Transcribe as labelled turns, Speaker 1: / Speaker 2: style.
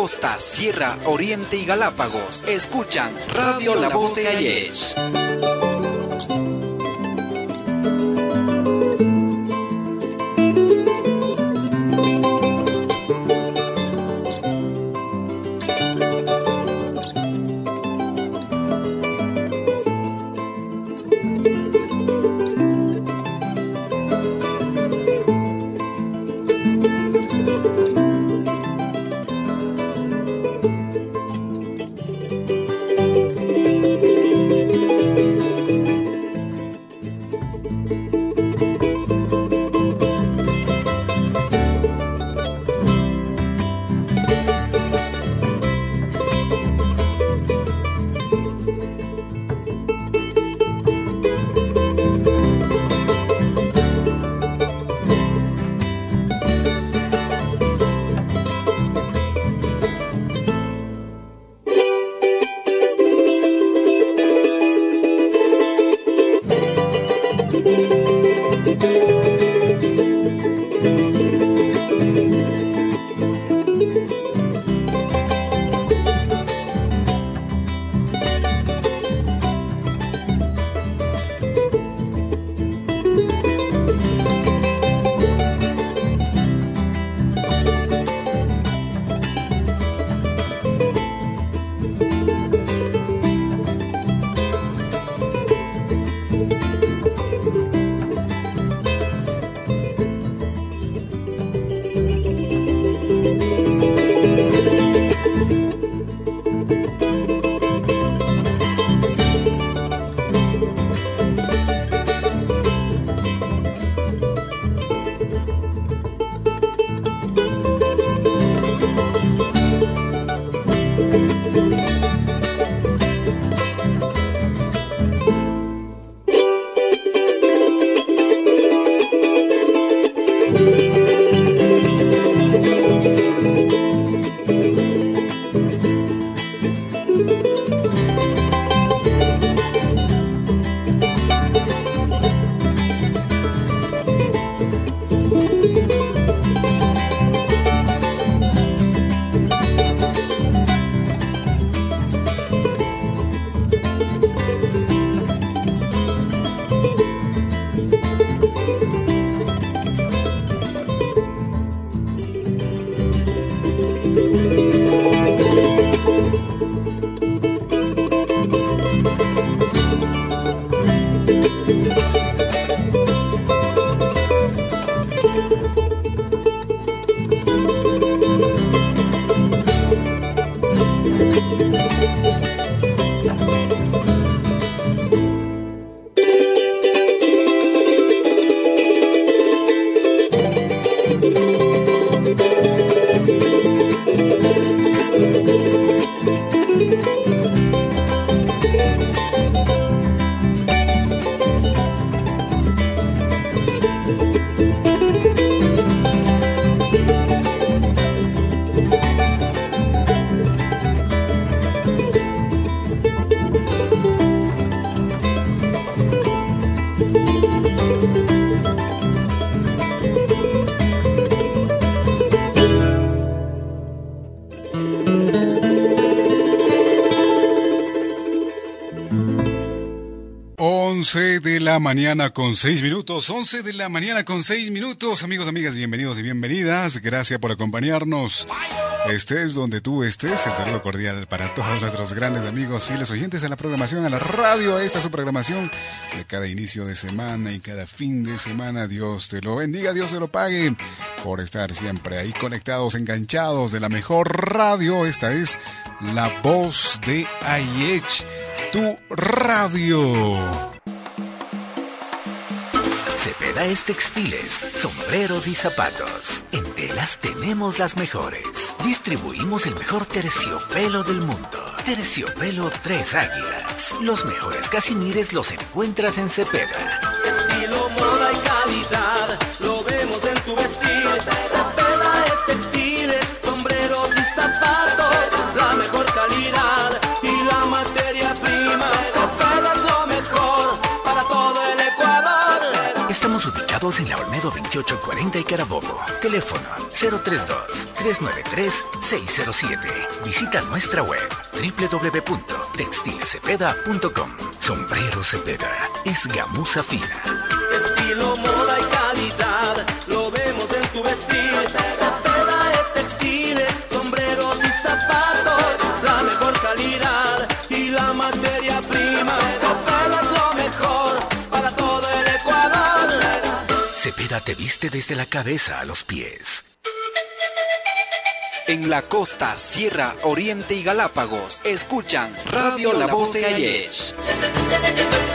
Speaker 1: costa, sierra, oriente y Galápagos escuchan Radio La Voz de Ayech.
Speaker 2: De la mañana con 6 minutos, 11 de la mañana con 6 minutos, amigos, amigas, bienvenidos y bienvenidas, gracias por acompañarnos, estés donde tú estés, el saludo cordial para todos nuestros grandes amigos, fieles oyentes a la programación, a la radio, esta es su programación de cada inicio de semana y cada fin de semana, Dios te lo bendiga, Dios te lo pague, por estar siempre ahí conectados, enganchados de la mejor radio, esta es La Voz de Ayech, tu radio.
Speaker 3: Cepedaes Textiles, sombreros y zapatos. En telas tenemos las mejores. Distribuimos el mejor terciopelo del mundo. Terciopelo Tres Águilas. Los mejores casimires los encuentras en Cepeda.
Speaker 4: Estilo, moda y calidad, lo vemos en tu vestir. Cepedaes Textiles, sombreros y zapatos. La mejor calidad y la materia prima. Cepeda es lo mejor para todo el Ecuador.
Speaker 3: Estamos ubicados Estamos en la Olmedo 2840 y Carabobo. Teléfono 032-393-607. Visita nuestra web www.textilecepeda.com. Sombrero Cepeda es gamuza fina.
Speaker 4: Estilo, moda y calidad, lo vemos en tu vestir. Cepeda es textiles, sombreros y zapatos. La mejor calidad y la materia prima. Cepeda es lo mejor para todo el Ecuador.
Speaker 3: Cepeda te viste desde la cabeza a los pies.
Speaker 1: En la costa, Sierra, Oriente y Galápagos, escuchan Radio La Voz de Ayesh.